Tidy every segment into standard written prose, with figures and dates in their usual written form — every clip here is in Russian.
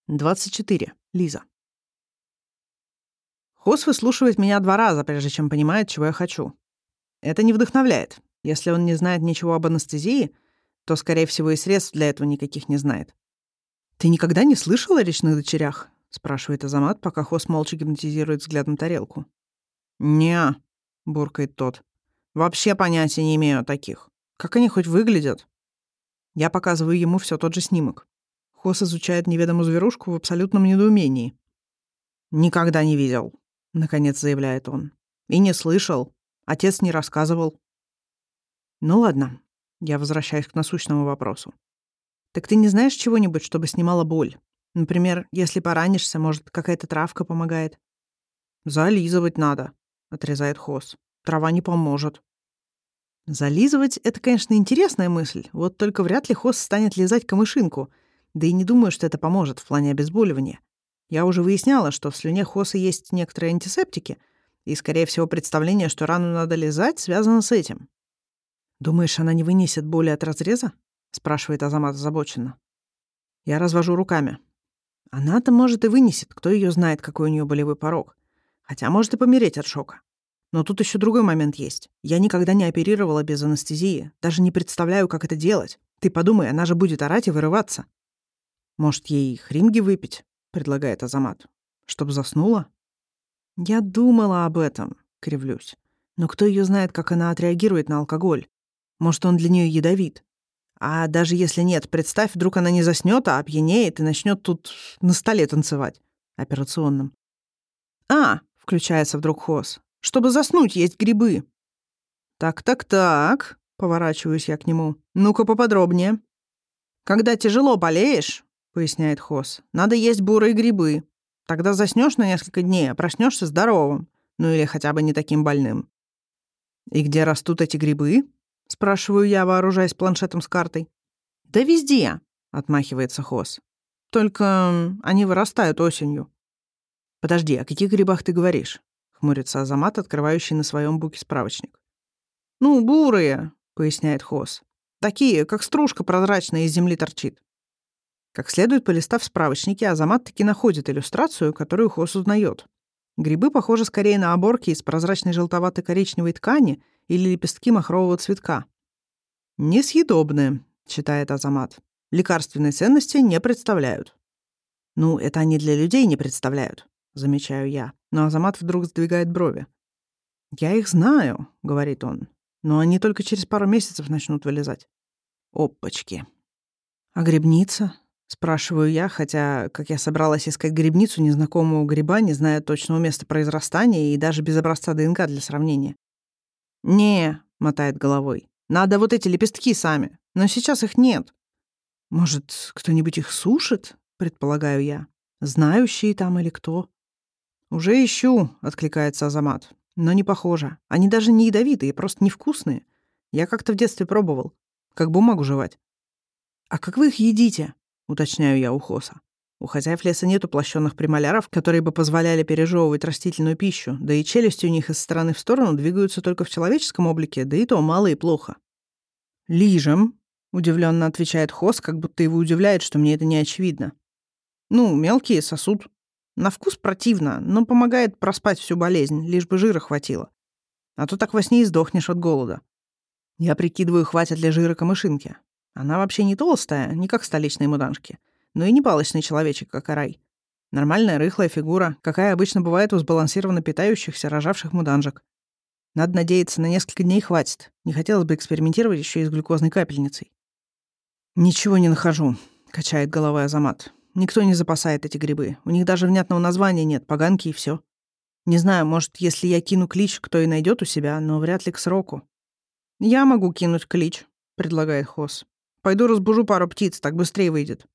24. Лиза. Хос выслушивает меня 2 раза, прежде чем понимает, чего я хочу. Это не вдохновляет. Если он не знает ничего об анестезии, то, скорее всего, и средств для этого никаких не знает. «Ты никогда не слышал о речных дочерях?» — спрашивает Азамат, пока Хос молча гипнотизирует взглядом тарелку. «Не-а», буркает тот. «Вообще понятия не имею о таких. Как они хоть выглядят?» Я показываю ему все тот же снимок. Хос изучает неведомую зверушку в абсолютном недоумении. «Никогда не видел», — наконец заявляет он. «И не слышал. Отец не рассказывал». «Ну ладно», — я возвращаюсь к насущному вопросу. «Так ты не знаешь чего-нибудь, чтобы снимала боль? Например, если поранишься, может, какая-то травка помогает?» «Зализывать надо», — отрезает Хос. «Трава не поможет». Зализывать — это, конечно, интересная мысль, вот только вряд ли Хос станет лизать камышинку, да и не думаю, что это поможет в плане обезболивания. Я уже выясняла, что в слюне Хоса есть некоторые антисептики, и, скорее всего, представление, что рану надо лизать, связано с этим. «Думаешь, она не вынесет боли от разреза?» — спрашивает Азамат озабоченно. Я развожу руками. Она-то, может, и вынесет, кто ее знает, какой у нее болевой порог. Хотя может и помереть от шока. Но тут еще другой момент есть. Я никогда не оперировала без анестезии, даже не представляю, как это делать. Ты подумай, она же будет орать и вырываться. «Может, ей хримги выпить?» — предлагает Азамат. «Чтоб заснула?» «Я думала об этом», — кривлюсь. «Но кто ее знает, как она отреагирует на алкоголь? Может, он для нее ядовит? А даже если нет, представь, вдруг она не заснет, а опьянеет и начнет тут на столе танцевать. Операционном». «А!» — включается вдруг Хос. «Чтобы заснуть, есть грибы». «Так», — поворачиваюсь я к нему. «Ну-ка поподробнее». «Когда тяжело болеешь, — поясняет Хос, — надо есть бурые грибы. Тогда заснешь на несколько дней, а проснешься здоровым. Ну или хотя бы не таким больным». «И где растут эти грибы?» — спрашиваю я, вооружаясь планшетом с картой. «Да везде», — отмахивается Хос. «Только они вырастают осенью». «Подожди, о каких грибах ты говоришь?» — хмурится Азамат, открывающий на своем буке справочник. «Ну, бурые», — поясняет Хос. «Такие, как стружка прозрачная из земли торчит». Как следует, полистав в справочнике, Азамат таки находит иллюстрацию, которую Хос узнает. Грибы похожи скорее на оборки из прозрачной желтовато-коричневой ткани или лепестки махрового цветка. «Несъедобные», — считает Азамат. «Лекарственной ценности не представляют». «Ну, это они для людей не представляют», — замечаю я. Но Азамат вдруг сдвигает брови. «Я их знаю», — говорит он. «Но они только через пару месяцев начнут вылезать». Опачки. «А грибница?» — спрашиваю я, хотя, как я собралась искать грибницу незнакомого гриба, не зная точного места произрастания и даже без образца ДНК для сравнения. «Не», — мотает головой, — «надо вот эти лепестки сами, но сейчас их нет». «Может, кто-нибудь их сушит?» — предполагаю я. «Знающие там или кто?» «Уже ищу», — откликается Азамат. «Но не похоже. Они даже не ядовитые, просто невкусные. Я как-то в детстве пробовал. Как бумагу жевать». «А как вы их едите?» — уточняю я у Хоса. У хозяев леса нет уплощенных премоляров, которые бы позволяли пережевывать растительную пищу, да и челюсти у них из стороны в сторону двигаются только в человеческом облике, да и то мало и плохо. «Лижем», — удивленно отвечает Хос, как будто его удивляет, что мне это не очевидно. «Ну, мелкие сосуд. На вкус противно, но помогает проспать всю болезнь, лишь бы жира хватило. А то так во сне и сдохнешь от голода». Я прикидываю, хватит ли жира камышинки. Она вообще не толстая, не как столичные муданжки, но и не палочный человечек, как Арай. Нормальная рыхлая фигура, какая обычно бывает у сбалансированно питающихся, рожавших муданжек. Надо надеяться, на несколько дней хватит. Не хотелось бы экспериментировать еще и с глюкозной капельницей. «Ничего не нахожу», — качает головой Азамат. «Никто не запасает эти грибы. У них даже внятного названия нет, поганки и все. Не знаю, может, если я кину клич, кто и найдет у себя, но вряд ли к сроку». «Я могу кинуть клич», — предлагает Хос. «Пойду разбужу пару птиц, так быстрее выйдет».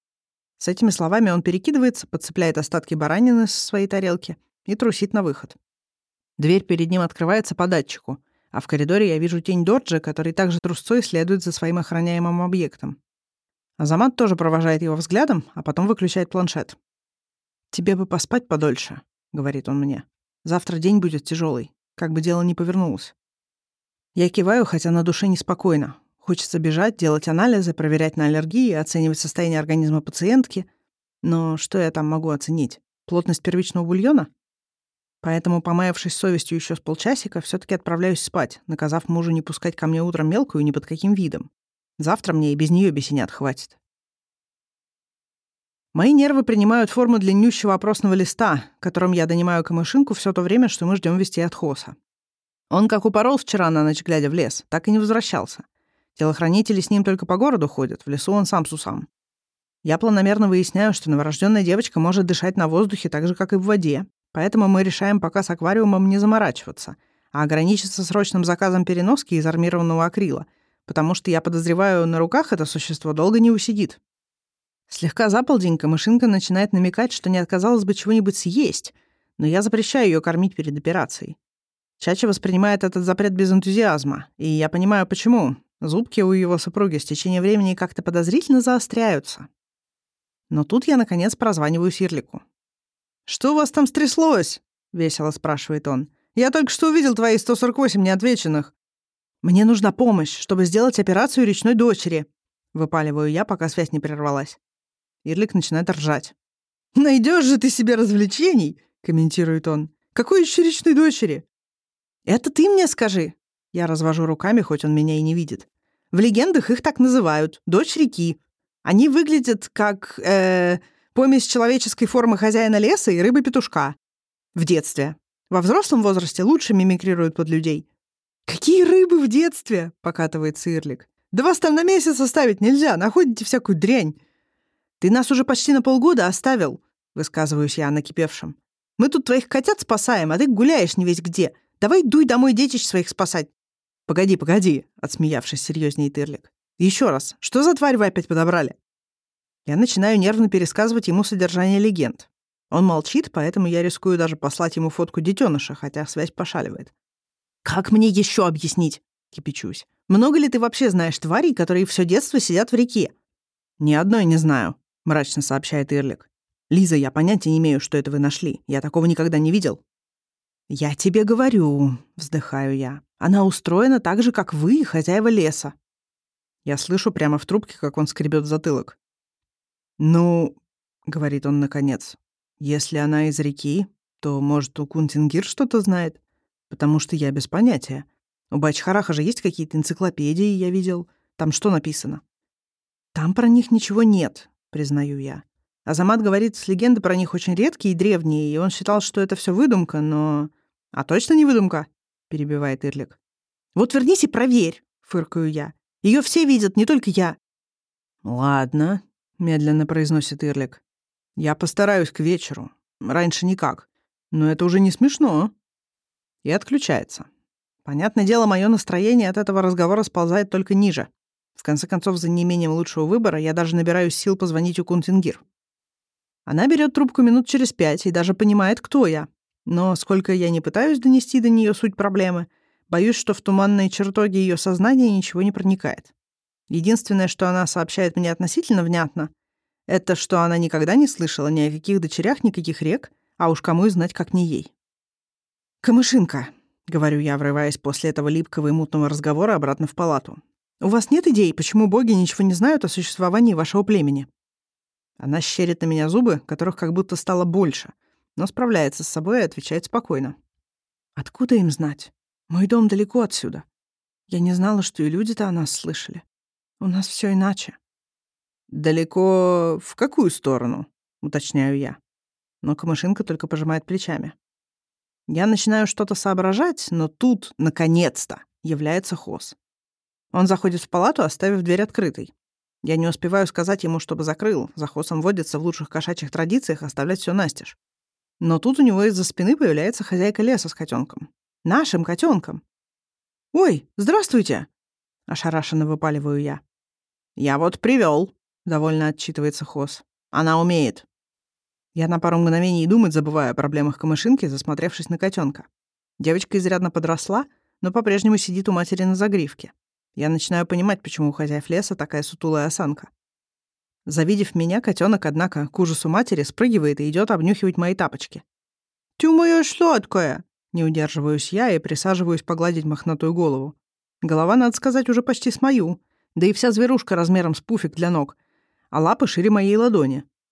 С этими словами он перекидывается, подцепляет остатки баранины со своей тарелки и трусит на выход. Дверь перед ним открывается по датчику, а в коридоре я вижу тень Доджа, который также трусцой следует за своим охраняемым объектом. Азамат тоже провожает его взглядом, а потом выключает планшет. «Тебе бы поспать подольше», — говорит он мне. «Завтра день будет тяжелый, как бы дело ни повернулось». Я киваю, хотя на душе неспокойно. Хочется бежать, делать анализы, проверять на аллергии, оценивать состояние организма пациентки. Но что я там могу оценить? Плотность первичного бульона? Поэтому, помаявшись совестью еще с полчасика, все-таки отправляюсь спать, наказав мужу не пускать ко мне утром мелкую ни под каким видом. Завтра мне и без нее бесенят хватит. Мои нервы принимают форму длиннющего опросного листа, которым я донимаю Камышинку все то время, что мы ждем вести от Хоса. Он как упорол вчера на ночь, глядя в лес, так и не возвращался. Телохранители с ним только по городу ходят, в лесу он сам с усам. Я планомерно выясняю, что новорожденная девочка может дышать на воздухе так же, как и в воде, поэтому мы решаем пока с аквариумом не заморачиваться, а ограничиться срочным заказом переноски из армированного акрила, потому что, я подозреваю, на руках это существо долго не усидит. Слегка за полдень Камышинка начинает намекать, что не отказалась бы чего-нибудь съесть, но я запрещаю ее кормить перед операцией. Чача воспринимает этот запрет без энтузиазма, и я понимаю, почему. Зубки у его супруги с течением времени как-то подозрительно заостряются. Но тут я, наконец, прозваниваю Ирлику. «Что у вас там стряслось?» — весело спрашивает он. «Я только что увидел твои 148 неотвеченных». «Мне нужна помощь, чтобы сделать операцию речной дочери», — выпаливаю я, пока связь не прервалась. Ирлик начинает ржать. «Найдешь же ты себе развлечений», — комментирует он. «Какой еще речной дочери?» «Это ты мне скажи». Я развожу руками, хоть он меня и не видит. В легендах их так называют. Дочь реки. Они выглядят как помесь человеческой формы хозяина леса и рыбы-петушка. В детстве. Во взрослом возрасте лучше мимикрируют под людей. «Какие рыбы в детстве?» — покатывается Ирлик. «Да вас там на месяц оставить нельзя, находите всякую дрянь». «Ты нас уже почти на полгода оставил», — высказываюсь я накипевшим. «Мы тут твоих котят спасаем, а ты гуляешь не весь где. Давай дуй домой детищ своих спасать». «Погоди», — отсмеявшись, серьезнеет Ирлик. «Еще раз, что за тварь вы опять подобрали?» Я начинаю нервно пересказывать ему содержание легенд. Он молчит, поэтому я рискую даже послать ему фотку детеныша, хотя связь пошаливает. «Как мне еще объяснить?» — кипячусь. «Много ли ты вообще знаешь тварей, которые все детство сидят в реке?» «Ни одной не знаю», — мрачно сообщает Ирлик. «Лиза, я понятия не имею, что это вы нашли. Я такого никогда не видел». «Я тебе говорю», — вздыхаю я. «Она устроена так же, как вы, хозяева леса». Я слышу прямо в трубке, как он скребет затылок. «Ну», — говорит он наконец, — «если она из реки, то, может, у Кунтингир что-то знает? Потому что я без понятия. У Бачхараха же есть какие-то энциклопедии, я видел. Там что написано?» «Там про них ничего нет», — признаю я. Азамат говорит, с легенды про них очень редкие и древние, и он считал, что это все выдумка, но... «А точно не выдумка?» — перебивает Ирлик. «Вот вернись и проверь», — фыркаю я. «Ее все видят, не только я». «Ладно», — медленно произносит Ирлик. «Я постараюсь к вечеру. Раньше никак. Но это уже не смешно». И отключается. Понятное дело, мое настроение от этого разговора сползает только ниже. В конце концов, за неимением лучшего выбора я даже набираюсь сил позвонить у Кунтингир. Она берет трубку минут через 5 и даже понимает, кто я. Но сколько я не пытаюсь донести до нее суть проблемы, боюсь, что в туманные чертоги ее сознания ничего не проникает. Единственное, что она сообщает мне относительно внятно, это что она никогда не слышала ни о каких дочерях, никаких рек, а уж кому и знать, как не ей. «Камышинка», — говорю я, врываясь после этого липкого и мутного разговора обратно в палату, «у вас нет идей, почему боги ничего не знают о существовании вашего племени?» Она щерит на меня зубы, которых как будто стало больше, но справляется с собой и отвечает спокойно. «Откуда им знать? Мой дом далеко отсюда. Я не знала, что и люди-то о нас слышали. У нас все иначе». «Далеко в какую сторону?» — уточняю я. Но Камышинка только пожимает плечами. Я начинаю что-то соображать, но тут, наконец-то, является Хос. Он заходит в палату, оставив дверь открытой. Я не успеваю сказать ему, чтобы закрыл. За Хосом водится в лучших кошачьих традициях оставлять все настежь. Но тут у него из-за спины появляется хозяйка леса с котенком. Нашим котенком. «Ой, здравствуйте!» — ошарашенно выпаливаю я. «Я вот привел, довольно отчитывается Хос. «Она умеет». Я на пару мгновений думать забываю о проблемах Камышинки, засмотревшись на котенка. Девочка изрядно подросла, но по-прежнему сидит у матери на загривке. Я начинаю понимать, почему у хозяев леса такая сутулая осанка. Завидев меня, котенок, однако, к ужасу матери, спрыгивает и идет обнюхивать мои тапочки. «Ты моя сладкая!» — не удерживаюсь я и присаживаюсь погладить мохнатую голову. Голова, надо сказать, уже почти с мою, да и вся зверушка размером с пуфик для ног, а лапы шире моей ладони.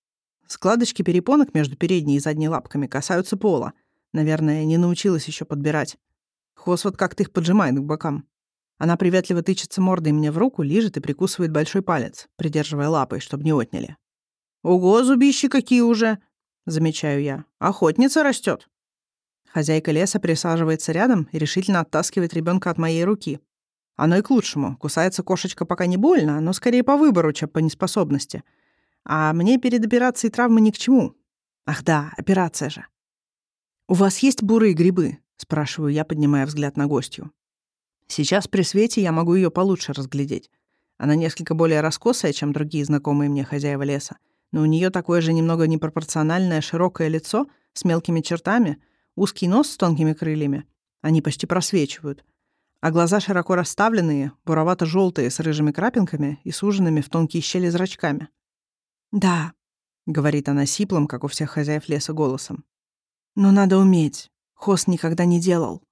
Складочки перепонок между передней и задней лапками касаются пола. Наверное, не научилась еще подбирать. Хвост вот как-то их поджимает к бокам. Она приветливо тычется мордой мне в руку, лижет и прикусывает большой палец, придерживая лапой, чтобы не отняли. «Ого, зубищи какие уже!» — замечаю я. «Охотница растет!» Хозяйка леса присаживается рядом и решительно оттаскивает ребенка от моей руки. Оно и к лучшему. Кусается кошечка пока не больно, но скорее по выбору, чем по неспособности. А мне перед операцией травмы ни к чему. Ах да, операция же. «У вас есть бурые грибы?» — спрашиваю я, поднимая взгляд на гостью. Сейчас при свете я могу ее получше разглядеть. Она несколько более раскосая, чем другие знакомые мне хозяева леса, но у нее такое же немного непропорциональное широкое лицо с мелкими чертами, узкий нос с тонкими крыльями. Они почти просвечивают. А глаза широко расставленные, буровато-желтые, с рыжими крапинками и суженными в тонкие щели зрачками. «Да», — говорит она сиплым, как у всех хозяев леса, голосом. «Но надо уметь. Хос никогда не делал».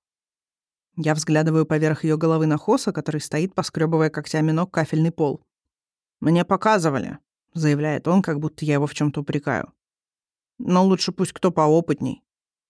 Я взглядываю поверх ее головы на Хоса, который стоит, поскребывая когтями ног кафельный пол. «Мне показывали», — заявляет он, как будто я его в чем-то упрекаю. «Но лучше пусть кто поопытней».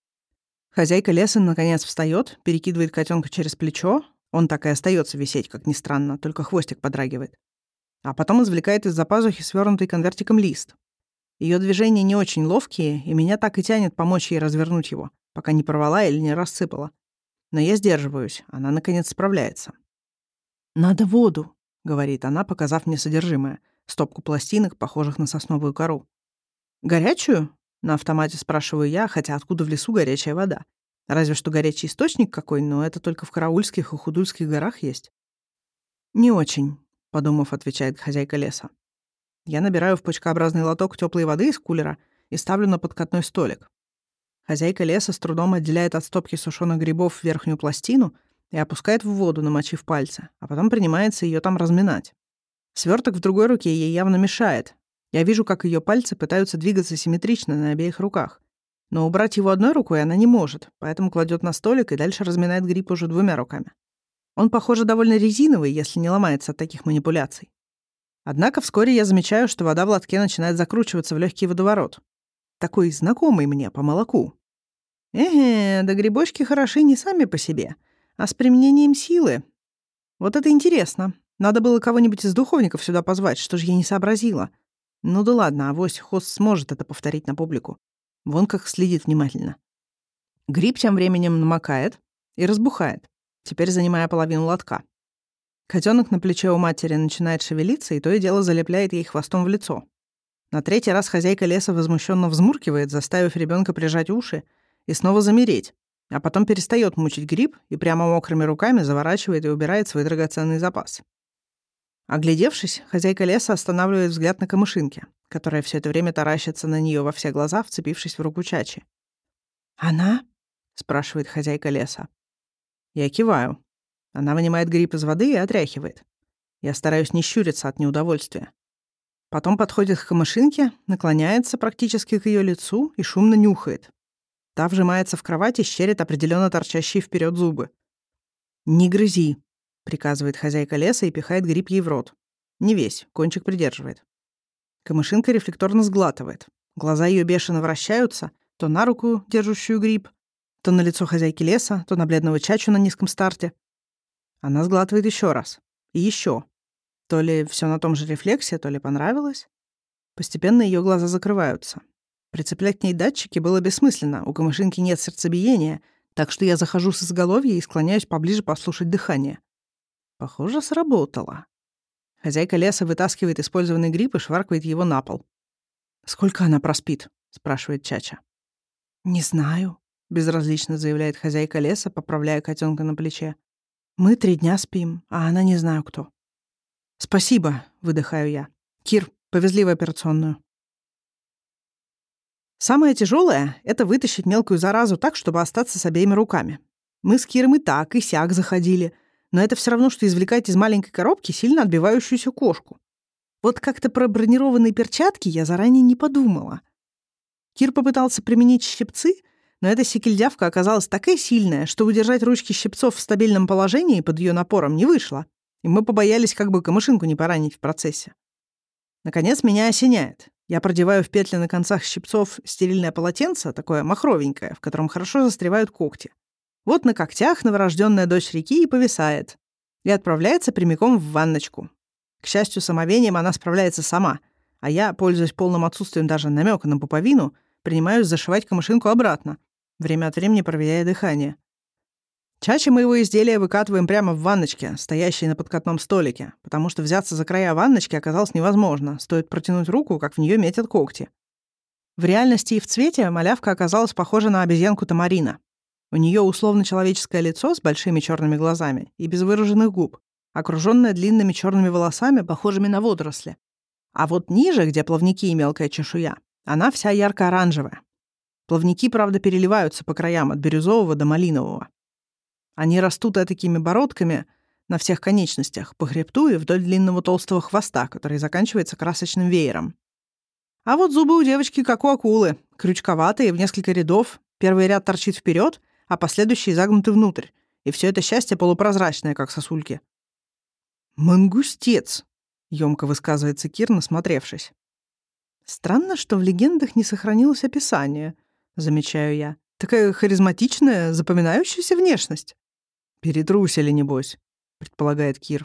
Хозяйка леса наконец встает, перекидывает котенка через плечо. Он так и остается висеть, как ни странно, только хвостик подрагивает. А потом извлекает из-за пазухи свернутый конвертиком лист. Ее движения не очень ловкие, и меня так и тянет помочь ей развернуть его, пока не порвала или не рассыпала. Но я сдерживаюсь, она, наконец, справляется. «Надо воду», — говорит она, показав мне содержимое, стопку пластинок, похожих на сосновую кору. «Горячую?» — на автомате спрашиваю я, хотя откуда в лесу горячая вода? Разве что горячий источник какой, но это только в Караульских и Худульских горах есть. «Не очень», — подумав, отвечает хозяйка леса. Я набираю в почкообразный лоток теплой воды из кулера и ставлю на подкатной столик. Хозяйка леса с трудом отделяет от стопки сушеных грибов верхнюю пластину и опускает в воду, намочив пальцы, а потом принимается ее там разминать. Сверток в другой руке ей явно мешает. Я вижу, как ее пальцы пытаются двигаться симметрично на обеих руках. Но убрать его одной рукой она не может, поэтому кладет на столик и дальше разминает гриб уже двумя руками. Он, похоже, довольно резиновый, если не ломается от таких манипуляций. Однако вскоре я замечаю, что вода в лотке начинает закручиваться в легкий водоворот. Такой знакомый мне по молоку. Да грибочки хороши не сами по себе, а с применением силы. Вот это интересно. Надо было кого-нибудь из духовников сюда позвать, что ж я не сообразила. Ну да ладно, авось Хос сможет это повторить на публику. Вон как следит внимательно. Гриб тем временем намокает и разбухает, теперь занимая половину лотка. Котенок на плече у матери начинает шевелиться, и то и дело залепляет ей хвостом в лицо. На третий раз хозяйка леса возмущенно взмуркивает, заставив ребенка прижать уши и снова замереть, а потом перестает мучить гриб и прямо мокрыми руками заворачивает и убирает свой драгоценный запас. Оглядевшись, хозяйка леса останавливает взгляд на камышинке, которая все это время таращится на нее во все глаза, вцепившись в руку Чачи. «Она?» — спрашивает хозяйка леса. Я киваю. Она вынимает гриб из воды и отряхивает. Я стараюсь не щуриться от неудовольствия. Потом подходит к камышинке, наклоняется практически к ее лицу и шумно нюхает. Та вжимается в кровать и щерит определенно торчащие вперед зубы. «Не грызи», — приказывает хозяйка леса и пихает гриб ей в рот. Не весь, кончик придерживает. Камышинка рефлекторно сглатывает. Глаза ее бешено вращаются, то на руку, держащую гриб, то на лицо хозяйки леса, то на бледного Чачу на низком старте. Она сглатывает еще раз. И еще. То ли все на том же рефлексе, то ли понравилось. Постепенно ее глаза закрываются. Прицеплять к ней датчики было бессмысленно, у камышинки нет сердцебиения, так что я захожу с изголовья и склоняюсь поближе послушать дыхание. Похоже, сработало. Хозяйка леса вытаскивает использованный гриб и шваркает его на пол. «Сколько она проспит?» — спрашивает Чача. «Не знаю», — безразлично заявляет хозяйка леса, поправляя котенка на плече. «Мы 3 дня спим, а она не знаю кто». «Спасибо», — выдыхаю я. «Кир, повезли в операционную». Самое тяжелое — это вытащить мелкую заразу так, чтобы остаться с обеими руками. Мы с Киром и так, и сяк заходили, но это все равно, что извлекать из маленькой коробки сильно отбивающуюся кошку. Вот как-то про бронированные перчатки я заранее не подумала. Кир попытался применить щипцы, но эта секельдявка оказалась такая сильная, что удержать ручки щипцов в стабильном положении под ее напором не вышло, и мы побоялись, как бы камышинку не поранить в процессе. Наконец меня осеняет. Я продеваю в петли на концах щипцов стерильное полотенце, такое махровенькое, в котором хорошо застревают когти. Вот на когтях новорожденная дочь реки и повисает. И отправляется прямиком в ванночку. К счастью, с омовением она справляется сама, а я, пользуясь полным отсутствием даже намека на пуповину, принимаюсь зашивать камышинку обратно, время от времени проверяя дыхание. Чаще мы его изделия выкатываем прямо в ванночке, стоящей на подкатном столике, потому что взяться за края ванночки оказалось невозможно, стоит протянуть руку, как в нее метят когти. В реальности и в цвете малявка оказалась похожа на обезьянку Тамарина. У нее условно-человеческое лицо с большими черными глазами и без выраженных губ, окруженное длинными черными волосами, похожими на водоросли. А вот ниже, где плавники и мелкая чешуя, она вся ярко-оранжевая. Плавники, правда, переливаются по краям от бирюзового до малинового. Они растут такими бородками на всех конечностях, по хребту и вдоль длинного толстого хвоста, который заканчивается красочным веером. А вот зубы у девочки как у акулы, крючковатые, в несколько рядов. Первый ряд торчит вперед, а последующие загнуты внутрь. И все это счастье полупрозрачное, как сосульки. «Мангустец», — ёмко высказывается Кир, насмотревшись. «Странно, что в легендах не сохранилось описание», — замечаю я. «Такая харизматичная, запоминающаяся внешность». «Перетрусили, небось», — предполагает Кир.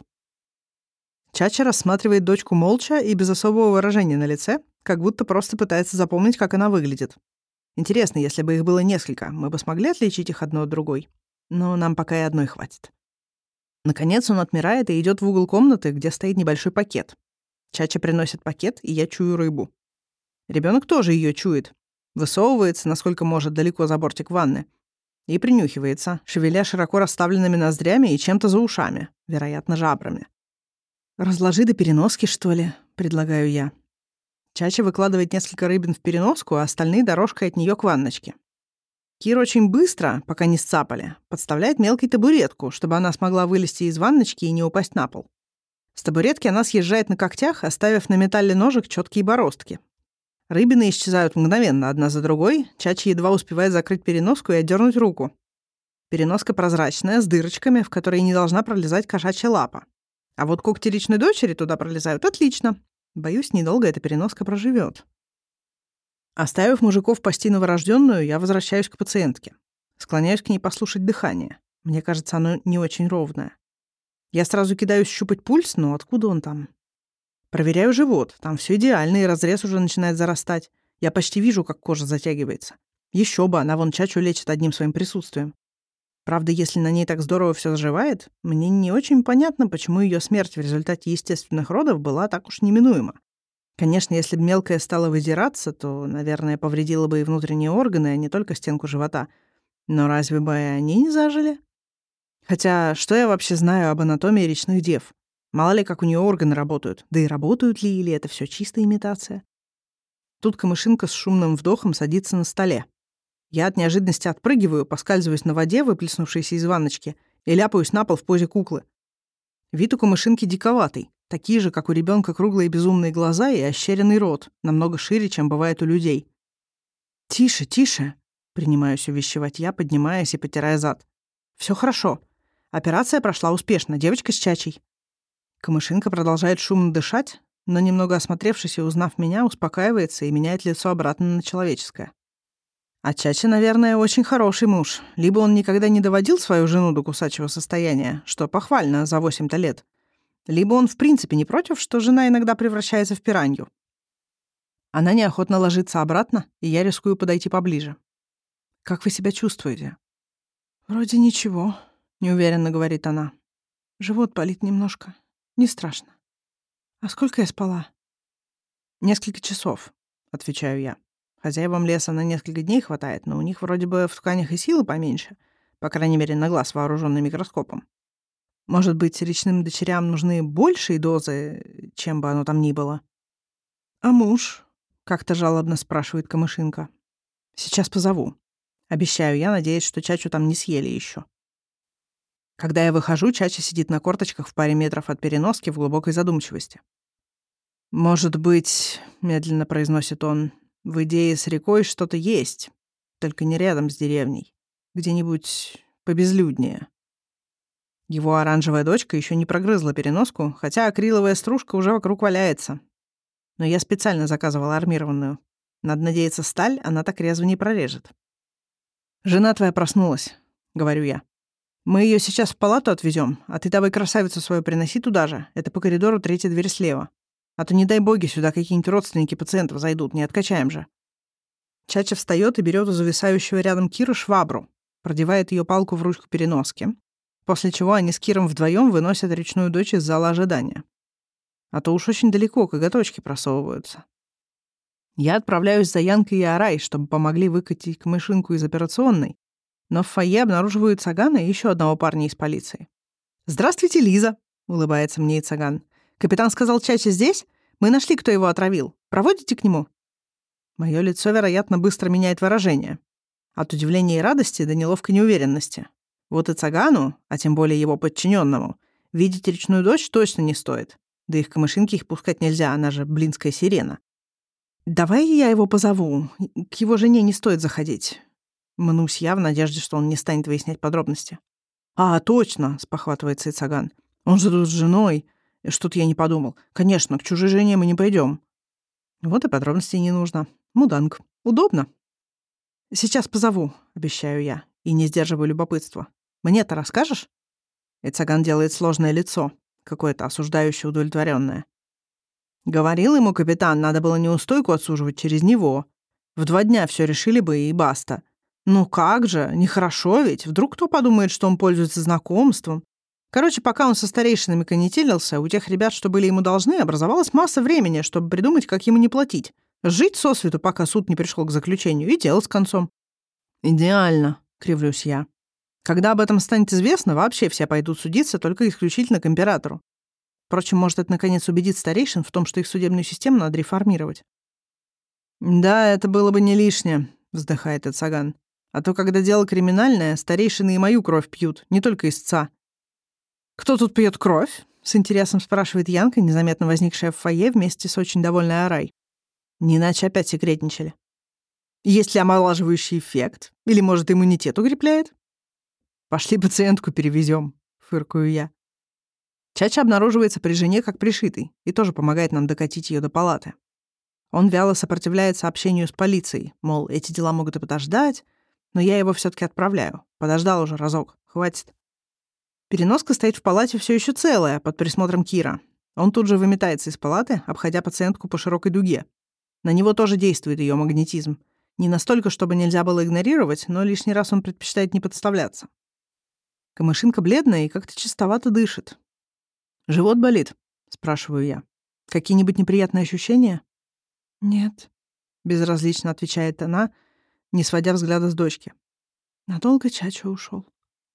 Чача рассматривает дочку молча и без особого выражения на лице, как будто просто пытается запомнить, как она выглядит. Интересно, если бы их было несколько, мы бы смогли отличить их одну от другой. Но нам пока и одной хватит. Наконец он отмирает и идет в угол комнаты, где стоит небольшой пакет. Чача приносит пакет, и я чую рыбу. Ребенок тоже ее чует. Высовывается, насколько может, далеко за бортик ванны. И принюхивается, шевеля широко расставленными ноздрями и чем-то за ушами, вероятно, жабрами. «Разложи до переноски, что ли?» — предлагаю я. Чача выкладывает несколько рыбин в переноску, а остальные дорожкой от нее к ванночке. Кир очень быстро, пока не сцапали, подставляет мелкой табуретку, чтобы она смогла вылезти из ванночки и не упасть на пол. С табуретки она съезжает на когтях, оставив на металле ножик четкие бороздки. Рыбины исчезают мгновенно, одна за другой. Чача едва успевает закрыть переноску и отдернуть руку. Переноска прозрачная, с дырочками, в которые не должна пролезать кошачья лапа. А вот когти речной дочери туда пролезают отлично. Боюсь, недолго эта переноска проживет. Оставив мужиков пасти новорожденную, я возвращаюсь к пациентке. Склоняюсь к ней послушать дыхание. Мне кажется, оно не очень ровное. Я сразу кидаюсь щупать пульс, но откуда он там? Проверяю живот. Там все идеально, и разрез уже начинает зарастать. Я почти вижу, как кожа затягивается. Еще бы, она вон Чачу лечит одним своим присутствием. Правда, если на ней так здорово все заживает, мне не очень понятно, почему ее смерть в результате естественных родов была так уж неминуема. Конечно, если бы мелкая стала выдираться, то, наверное, повредила бы и внутренние органы, а не только стенку живота. Но разве бы и они не зажили? Хотя, что я вообще знаю об анатомии речных дев? Мало ли, как у нее органы работают. Да и работают ли, или это все чистая имитация? Тут камышинка с шумным вдохом садится на столе. Я от неожиданности отпрыгиваю, поскальзываюсь на воде, выплеснувшейся из ванночки, и ляпаюсь на пол в позе куклы. Вид у камышинки диковатый. Такие же, как у ребенка, круглые безумные глаза и ощеренный рот, намного шире, чем бывает у людей. «Тише, тише!» — принимаюсь увещевать я, поднимаясь и потирая зад. «Все хорошо. Операция прошла успешно. Девочка с Чачей». Камышинка продолжает шумно дышать, но, немного осмотревшись и узнав меня, успокаивается и меняет лицо обратно на человеческое. А Чача, наверное, очень хороший муж. Либо он никогда не доводил свою жену до кусачего состояния, что похвально за 8-то лет, либо он в принципе не против, что жена иногда превращается в пиранью. Она неохотно ложится обратно, и я рискую подойти поближе. «Как вы себя чувствуете?» «Вроде ничего», — неуверенно говорит она. «Живот болит немножко. Не страшно. А сколько я спала?» «Несколько часов», — отвечаю я. Хозяевам леса на несколько дней хватает, но у них вроде бы в тканях и силы поменьше, по крайней мере, на глаз, вооруженный микроскопом. Может быть, речным дочерям нужны большие дозы, чем бы оно там ни было? «А муж?» — как-то жалобно спрашивает камышинка. «Сейчас позову. Обещаю я, надеясь, что Чачу там не съели еще». Когда я выхожу, Чача сидит на корточках в паре метров от переноски в глубокой задумчивости. «Может быть, — медленно произносит он, — в идее с рекой что-то есть, только не рядом с деревней, где-нибудь побезлюднее». Его оранжевая дочка еще не прогрызла переноску, хотя акриловая стружка уже вокруг валяется. Но я специально заказывала армированную. Надо надеяться, сталь она так резво не прорежет. «Жена твоя проснулась», — говорю я. «Мы ее сейчас в палату отвезем, а ты давай красавицу свою приноси туда же. Это по коридору 3-я дверь слева. А то, не дай боги, сюда какие-нибудь родственники пациентов зайдут, не откачаем же». Чача встает и берет у зависающего рядом Кира швабру, продевает ее палку в ручку переноски, после чего они с Киром вдвоем выносят речную дочь из зала ожидания. А то уж очень далеко коготочки просовываются. Я отправляюсь за Янкой и Арай, чтобы помогли выкатить мышинку из операционной, но в фойе обнаруживают Цагана и еще одного парня из полиции. «Здравствуйте, Лиза!» — улыбается мне и Цаган. «Капитан сказал, Чача здесь? Мы нашли, кто его отравил. Проводите к нему?» Мое лицо, вероятно, быстро меняет выражение. От удивления и радости до неловкой неуверенности. Вот и Цагану, а тем более его подчиненному, видеть речную дочь точно не стоит. Да и в камышинке их пускать нельзя, она же блинская сирена. «Давай я его позову. К его жене не стоит заходить». Мнусь я в надежде, что он не станет выяснять подробности. «А, точно!» — спохватывается и Цаган. «Он же тут с женой. Что-то я не подумал. Конечно, к чужой жене мы не пойдем». Вот и подробностей не нужно. Муданг. Удобно. «Сейчас позову», — обещаю я, и не сдерживаю любопытства. «Мне-то расскажешь?» И Цаган делает сложное лицо, какое-то осуждающее удовлетворенное. Говорил ему капитан, надо было неустойку отсуживать через него. В 2 дня все решили бы и баста. Ну как же, нехорошо ведь. Вдруг кто подумает, что он пользуется знакомством. Короче, пока он со старейшинами конетелился, у тех ребят, что были ему должны, образовалась масса времени, чтобы придумать, как ему не платить. Жить сосвету, пока суд не пришел к заключению, и дело с концом. «Идеально», — кривлюсь я. «Когда об этом станет известно, вообще все пойдут судиться только исключительно к императору. Впрочем, может, это наконец убедит старейшин в том, что их судебную систему надо реформировать». «Да, это было бы не лишнее», — вздыхает Эцаган. «А то, когда дело криминальное, старейшины и мою кровь пьют, не только истца». «Кто тут пьет кровь?» — с интересом спрашивает Янка, незаметно возникшая в фойе вместе с очень довольной Арай. Не иначе опять секретничали. «Есть ли омолаживающий эффект? Или, может, иммунитет укрепляет?» «Пошли пациентку перевезем», — фыркаю я. Чача обнаруживается при жене как пришитый и тоже помогает нам докатить ее до палаты. Он вяло сопротивляется общению с полицией, мол, эти дела могут и подождать, но я его все-таки отправляю. Подождал уже разок, хватит. Переноска стоит в палате все еще целая, под присмотром Кира. Он тут же выметается из палаты, обходя пациентку по широкой дуге. На него тоже действует ее магнетизм. Не настолько, чтобы нельзя было игнорировать, но лишний раз он предпочитает не подставляться. Камышинка бледная и как-то чистовато дышит. «Живот болит?» — спрашиваю я. «Какие-нибудь неприятные ощущения?» «Нет», — безразлично отвечает она, не сводя взгляда с дочки. «Надолго Чача ушел».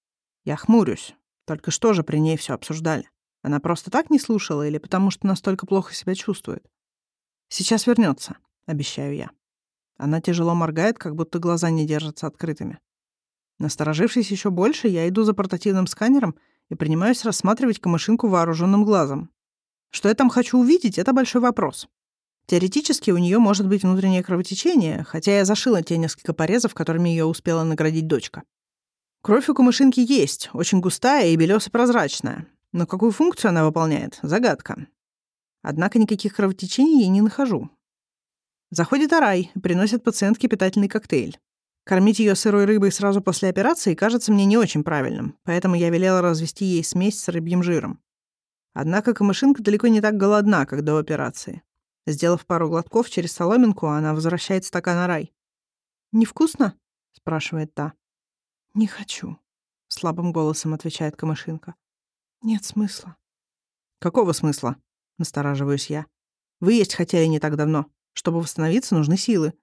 Я хмурюсь. Только что же при ней все обсуждали? Она просто так не слушала или потому что настолько плохо себя чувствует? «Сейчас вернется, обещаю я. Она тяжело моргает, как будто глаза не держатся открытыми. Насторожившись еще больше, я иду за портативным сканером и принимаюсь рассматривать камышинку вооруженным глазом. Что я там хочу увидеть — это большой вопрос. Теоретически у нее может быть внутреннее кровотечение, хотя я зашила те несколько порезов, которыми ее успела наградить дочка. Кровь у камышинки есть, очень густая и белесо-прозрачная. Но какую функцию она выполняет — загадка. Однако никаких кровотечений я не нахожу. Заходит Арай и приносит пациентке питательный коктейль. Кормить ее сырой рыбой сразу после операции кажется мне не очень правильным, поэтому я велела развести ей смесь с рыбьим жиром. Однако камышинка далеко не так голодна, как до операции. Сделав пару глотков через соломинку, она возвращает стакан Арай. «Невкусно?» — спрашивает та. «Не хочу», — слабым голосом отвечает камышинка. «Нет смысла». «Какого смысла?» — настораживаюсь я. «Вы есть хотели не так давно. Чтобы восстановиться, нужны силы».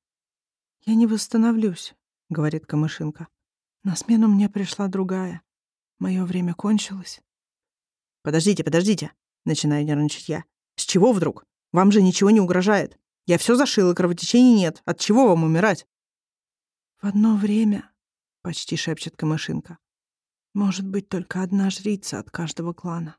«Я не восстановлюсь», — говорит камышинка. «На смену мне пришла другая. Мое время кончилось». «Подождите», — начинаю нервничать я. «С чего вдруг? Вам же ничего не угрожает. Я все зашила, кровотечений нет. От чего вам умирать?» «В одно время», — почти шепчет камышинка, «может быть только одна жрица от каждого клана».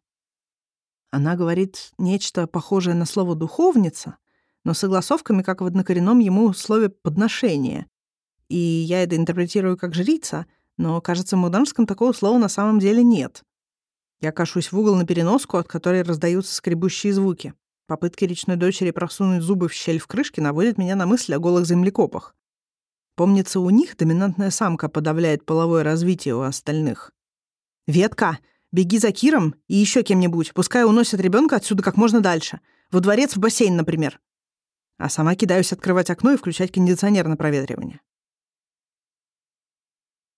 Она говорит нечто похожее на слово «духовница», но с согласовками, как в однокоренном ему слове «подношение». И я это интерпретирую как «жрица», но, кажется, в муданжском такого слова на самом деле нет. Я кашусь в угол на переноску, от которой раздаются скребущие звуки. Попытки речной дочери просунуть зубы в щель в крышке наводят меня на мысль о голых землекопах. Помнится, у них доминантная самка подавляет половое развитие у остальных. «Ветка, беги за Киром и еще кем-нибудь, пускай уносят ребенка отсюда как можно дальше. Во дворец, в бассейн, например». А сама кидаюсь открывать окно и включать кондиционер на проветривание.